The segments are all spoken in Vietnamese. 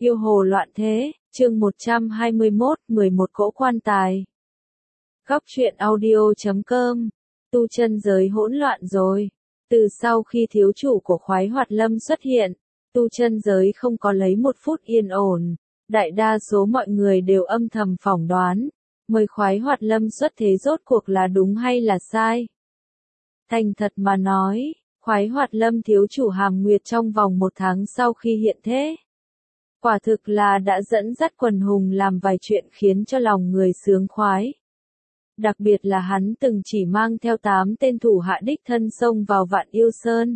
Yêu hồ loạn thế, chương 121, 11 cỗ quan tài. Góc truyện audio.com. Tu chân giới hỗn loạn rồi. Từ sau khi thiếu chủ của Khoái Hoạt Lâm xuất hiện, tu chân giới không có lấy một phút yên ổn. Đại đa số mọi người đều âm thầm phỏng đoán, mời Khoái Hoạt Lâm xuất thế rốt cuộc là đúng hay là sai. Thành thật mà nói, Khoái Hoạt Lâm thiếu chủ Hàm Nguyệt trong vòng 1 tháng sau khi hiện thế, quả thực là đã dẫn dắt quần hùng làm vài chuyện khiến cho lòng người sướng khoái. Đặc biệt là hắn từng chỉ mang theo 8 tên thủ hạ đích thân xông vào Vạn Yêu Sơn.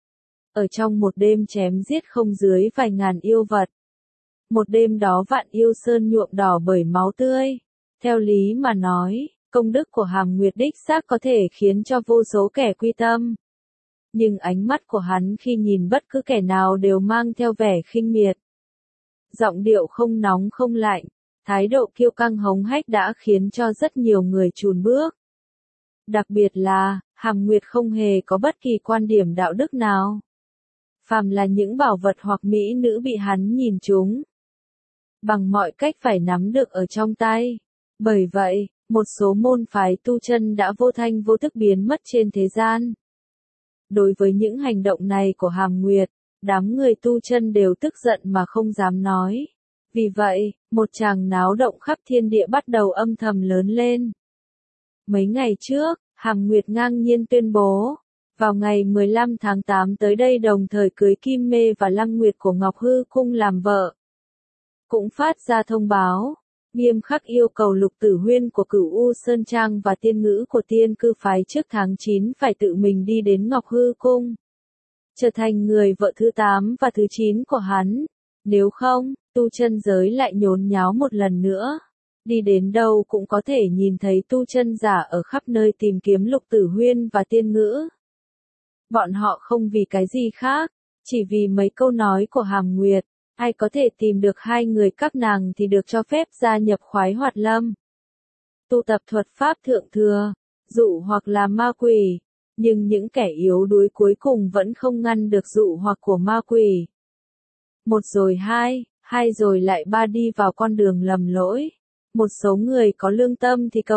Ở trong một đêm chém giết không dưới vài ngàn yêu vật. Một đêm đó Vạn Yêu Sơn nhuộm đỏ bởi máu tươi. Theo lý mà nói, công đức của Hàm Nguyệt đích xác có thể khiến cho vô số kẻ quy tâm. Nhưng ánh mắt của hắn khi nhìn bất cứ kẻ nào đều mang theo vẻ khinh miệt. Giọng điệu không nóng không lạnh, thái độ kiêu căng hống hách đã khiến cho rất nhiều người chùn bước. Đặc biệt là, Hàm Nguyệt không hề có bất kỳ quan điểm đạo đức nào. Phàm là những bảo vật hoặc mỹ nữ bị hắn nhìn trúng, bằng mọi cách phải nắm được ở trong tay. Bởi vậy, một số môn phái tu chân đã vô thanh vô tức biến mất trên thế gian. Đối với những hành động này của Hàm Nguyệt, đám người tu chân đều tức giận mà không dám nói. Vì vậy, một tràng náo động khắp thiên địa bắt đầu âm thầm lớn lên. Mấy ngày trước, Hàm Nguyệt ngang nhiên tuyên bố, vào ngày 15 tháng 8 tới đây đồng thời cưới Kim Mê và Lăng Nguyệt của Ngọc Hư Cung làm vợ. Cũng phát ra thông báo, nghiêm khắc yêu cầu Lục Tử Huyên của Cửu U Sơn Trang và Tiên Ngữ của Tiên Cư Phái trước tháng 9 phải tự mình đi đến Ngọc Hư Cung, trở thành người vợ thứ 8 và thứ 9 của hắn. Nếu không, tu chân giới lại nhốn nháo một lần nữa. Đi đến đâu cũng có thể nhìn thấy tu chân giả ở khắp nơi tìm kiếm Lục Tử Huyên và Tiên Ngữ. Bọn họ không vì cái gì khác, chỉ vì mấy câu nói của Hàm Nguyệt. Ai có thể tìm được hai người các nàng thì được cho phép gia nhập Khoái Hoạt Lâm. Tu tập thuật pháp thượng thừa, dụ hoặc là ma quỷ. Nhưng những kẻ yếu đuối cuối cùng vẫn không ngăn được dụ hoặc của ma quỷ. Một rồi hai, hai rồi lại ba đi vào con đường lầm lỗi. Một số người có lương tâm thì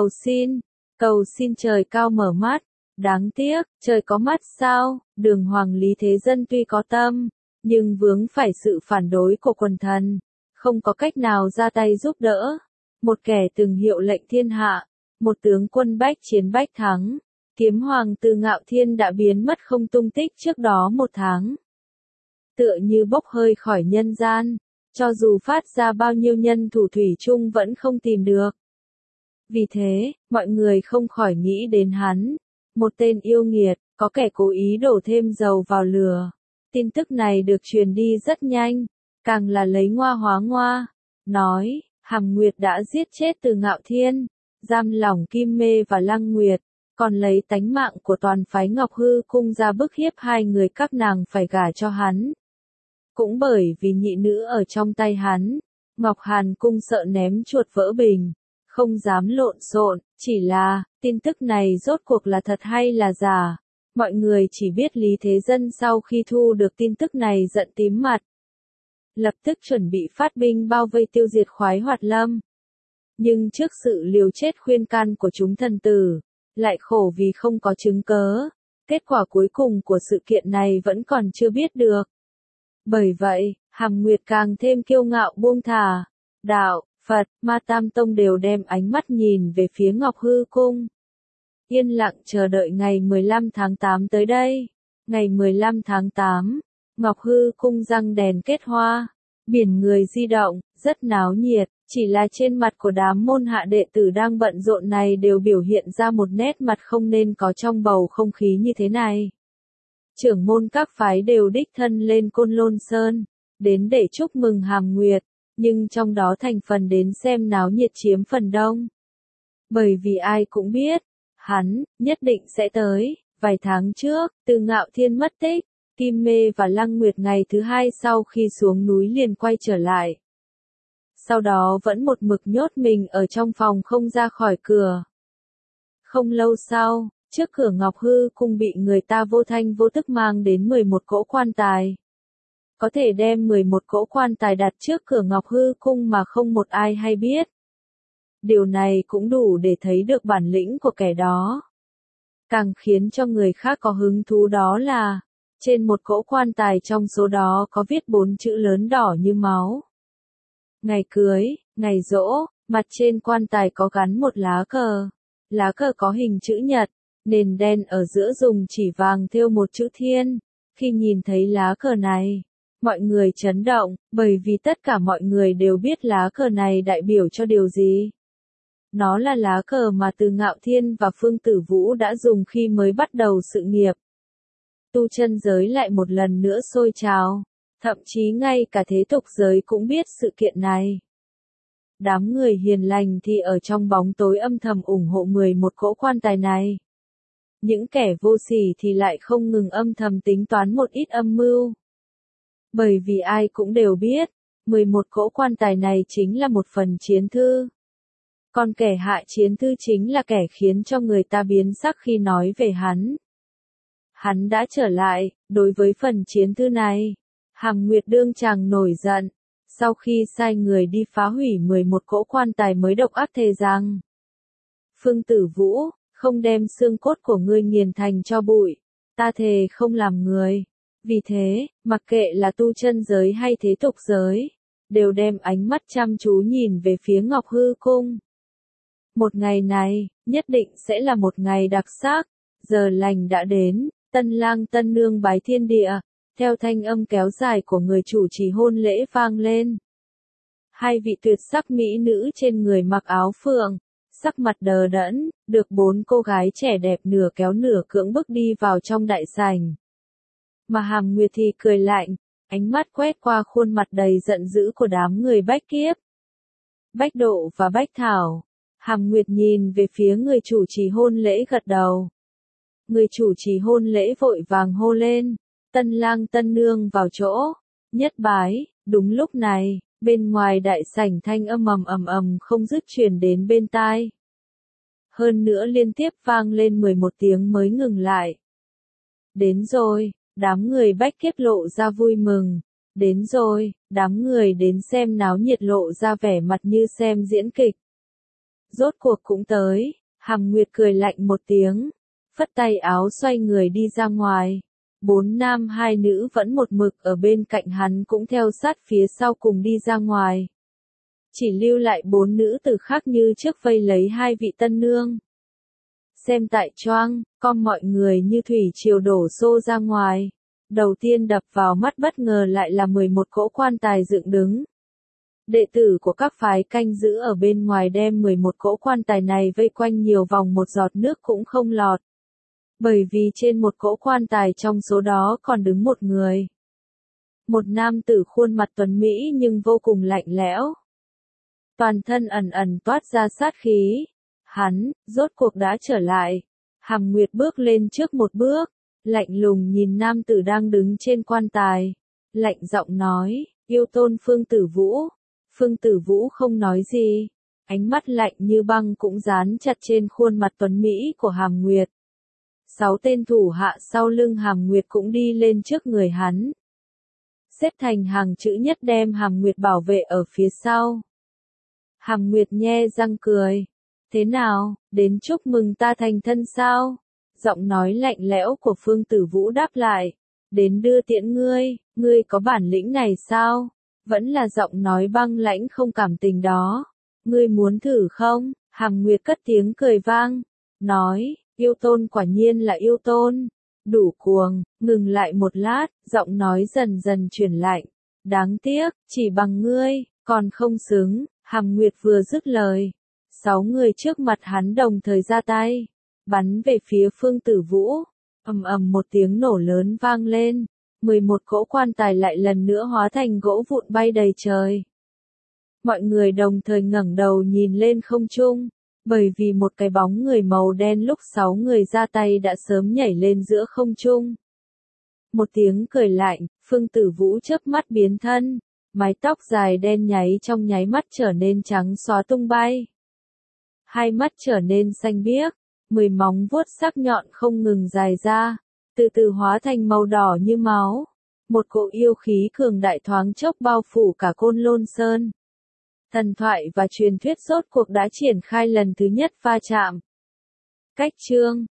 cầu xin trời cao mở mắt. Đáng tiếc, trời có mắt sao? Đường Hoàng Lý Thế Dân tuy có tâm, nhưng vướng phải sự phản đối của quần thần, không có cách nào ra tay giúp đỡ. Một kẻ từng hiệu lệnh thiên hạ, một tướng quân bách chiến bách thắng, Kiếm Hoàng Từ Ngạo Thiên đã biến mất không tung tích trước đó 1 tháng. Tựa như bốc hơi khỏi nhân gian, cho dù phát ra bao nhiêu nhân thủ thủy chung vẫn không tìm được. Vì thế, mọi người không khỏi nghĩ đến hắn, một tên yêu nghiệt, có kẻ cố ý đổ thêm dầu vào lửa. Tin tức này được truyền đi rất nhanh, càng là lấy ngoa hóa ngoa, nói, Hàm Nguyệt đã giết chết Từ Ngạo Thiên, giam lỏng Kim Mê và Lăng Nguyệt, còn lấy tánh mạng của toàn phái Ngọc Hư Cung ra bức hiếp hai người các nàng phải gả cho hắn. Cũng bởi vì nhị nữ ở trong tay hắn, Ngọc Hàn Cung sợ ném chuột vỡ bình, không dám lộn xộn, chỉ là, tin tức này rốt cuộc là thật hay là giả. Mọi người chỉ biết Lý Thế Dân sau khi thu được tin tức này giận tím mặt, lập tức chuẩn bị phát binh bao vây tiêu diệt Khoái Hoạt Lâm. Nhưng trước sự liều chết khuyên can của chúng thần tử, lại khổ vì không có chứng cớ, kết quả cuối cùng của sự kiện này vẫn còn chưa biết được. Bởi vậy, Hàm Nguyệt càng thêm kiêu ngạo buông thả. Đạo, Phật, Ma Tam Tông đều đem ánh mắt nhìn về phía Ngọc Hư Cung. Yên lặng chờ đợi ngày 15 tháng 8 tới đây. Ngày 15 tháng 8, Ngọc Hư Cung răng đèn kết hoa, biển người di động, rất náo nhiệt, chỉ là trên mặt của đám môn hạ đệ tử đang bận rộn này đều biểu hiện ra một nét mặt không nên có trong bầu không khí như thế này. Trưởng môn các phái đều đích thân lên Côn Lôn Sơn, đến để chúc mừng Hàm Nguyệt, nhưng trong đó thành phần đến xem náo nhiệt chiếm phần đông. Bởi vì ai cũng biết, hắn, nhất định sẽ tới. Vài tháng trước, Từ Ngạo Thiên mất tích, Kim Mê và Lăng Nguyệt ngày thứ 2 sau khi xuống núi liền quay trở lại. Sau đó vẫn một mực nhốt mình ở trong phòng không ra khỏi cửa. Không lâu sau, trước cửa Ngọc Hư Cung bị người ta vô thanh vô tức mang đến 11 cỗ quan tài. có thể đem 11 cỗ quan tài đặt trước cửa Ngọc Hư Cung mà không một ai hay biết. Điều này cũng đủ để thấy được bản lĩnh của kẻ đó. Càng khiến cho người khác có hứng thú đó là, trên một cỗ quan tài trong số đó có viết 4 chữ lớn đỏ như máu. Ngày cưới, ngày giỗ, mặt trên quan tài có gắn một lá cờ có hình chữ nhật, nền đen ở giữa dùng chỉ vàng thêu một chữ thiên. Khi nhìn thấy lá cờ này, mọi người chấn động, bởi vì tất cả mọi người đều biết lá cờ này đại biểu cho điều gì. Nó là lá cờ mà Từ Ngạo Thiên và Phương Tử Vũ đã dùng khi mới bắt đầu sự nghiệp. Tu chân giới lại một lần nữa sôi trào, thậm chí ngay cả thế tục giới cũng biết sự kiện này. Đám người hiền lành thì ở trong bóng tối âm thầm ủng hộ 11 cỗ quan tài này. Những kẻ vô sỉ thì lại không ngừng âm thầm tính toán một ít âm mưu. Bởi vì ai cũng đều biết, 11 cỗ quan tài này chính là một phần chiến thư. Còn kẻ hạ chiến thư chính là kẻ khiến cho người ta biến sắc khi nói về hắn. Hắn đã trở lại, đối với phần chiến thư này, Hàm Nguyệt đương chàng nổi giận, sau khi sai người đi phá hủy 11 cỗ quan tài mới độc ác thề rằng: Phương Tử Vũ, không đem xương cốt của ngươi nghiền thành cho bụi, ta thề không làm người. Vì thế, mặc kệ là tu chân giới hay thế tục giới, đều đem ánh mắt chăm chú nhìn về phía Ngọc Hư Cung. Một ngày này, nhất định sẽ là một ngày đặc sắc, giờ lành đã đến, tân lang tân nương bái thiên địa, theo thanh âm kéo dài của người chủ trì hôn lễ vang lên. Hai vị tuyệt sắc mỹ nữ trên người mặc áo phượng, sắc mặt đờ đẫn, được 4 cô gái trẻ đẹp nửa kéo nửa cưỡng bức đi vào trong đại sảnh. Mà Hàm Nguyệt thì cười lạnh, ánh mắt quét qua khuôn mặt đầy giận dữ của đám người Bách Kiếp, Bách Độ và Bách Thảo. Hàm Nguyệt nhìn về phía người chủ trì hôn lễ gật đầu. Người chủ trì hôn lễ vội vàng hô lên, tân lang tân nương vào chỗ, nhất bái. Đúng lúc này, bên ngoài đại sảnh thanh âm ầm không dứt truyền đến bên tai. Hơn nữa liên tiếp vang lên 11 tiếng mới ngừng lại. Đến rồi, đám người Bách Kiếp lộ ra vui mừng. Đến rồi, đám người đến xem náo nhiệt lộ ra vẻ mặt như xem diễn kịch. Rốt cuộc cũng tới, Hàm Nguyệt cười lạnh một tiếng, phất tay áo xoay người đi ra ngoài. 4 nam 2 nữ vẫn một mực ở bên cạnh hắn cũng theo sát phía sau cùng đi ra ngoài. Chỉ lưu lại 4 nữ tử khác như trước vây lấy 2 vị tân nương. Xem tại choang, con mọi người như thủy triều đổ xô ra ngoài. Đầu tiên đập vào mắt bất ngờ lại là 11 cỗ quan tài dựng đứng. Đệ tử của các phái canh giữ ở bên ngoài đem 11 cỗ quan tài này vây quanh nhiều vòng một giọt nước cũng không lọt. Bởi vì trên một cỗ quan tài trong số đó còn đứng một người. Một nam tử khuôn mặt tuấn mỹ nhưng vô cùng lạnh lẽo. Toàn thân ẩn toát ra sát khí. Hắn, rốt cuộc đã trở lại. Hàm Nguyệt bước lên trước một bước, lạnh lùng nhìn nam tử đang đứng trên quan tài. Lạnh giọng nói, yêu tôn Phương Tử Vũ. Phương Tử Vũ không nói gì. Ánh mắt lạnh như băng cũng dán chặt trên khuôn mặt tuấn mỹ của Hàm Nguyệt. 6 tên thủ hạ sau lưng Hàm Nguyệt cũng đi lên trước người hắn. Xếp thành hàng chữ nhất đem Hàm Nguyệt bảo vệ ở phía sau. Hàm Nguyệt nhe răng cười. Thế nào, đến chúc mừng ta thành thân sao? Giọng nói lạnh lẽo của Phương Tử Vũ đáp lại. Đến đưa tiễn ngươi có bản lĩnh này sao? Vẫn là giọng nói băng lãnh không cảm tình đó. Ngươi muốn thử không? Hàm Nguyệt cất tiếng cười vang. Nói, yêu tôn quả nhiên là yêu tôn. Đủ cuồng, ngừng lại một lát, giọng nói dần dần chuyển lạnh. Đáng tiếc, chỉ bằng ngươi, còn không xứng. Hàm Nguyệt vừa dứt lời. 6 người trước mặt hắn đồng thời ra tay. Bắn về phía Phương Tử Vũ. Một tiếng nổ lớn vang lên. 11 cỗ quan tài lại lần nữa hóa thành gỗ vụn bay đầy trời. Mọi người đồng thời ngẩng đầu nhìn lên không trung, bởi vì một cái bóng người màu đen lúc 6 người ra tay đã sớm nhảy lên giữa không trung. Một tiếng cười lạnh, Phương Tử Vũ chớp mắt biến thân, mái tóc dài đen nháy trong nháy mắt trở nên trắng xóa tung bay. Hai mắt trở nên xanh biếc, 10 móng vuốt sắc nhọn không ngừng dài ra, từ từ hóa thành màu đỏ như máu. Một cỗ yêu khí cường đại thoáng chốc bao phủ cả Côn Lôn Sơn. Thần thoại và truyền thuyết rốt cuộc đã triển khai lần thứ nhất va chạm. Cách chương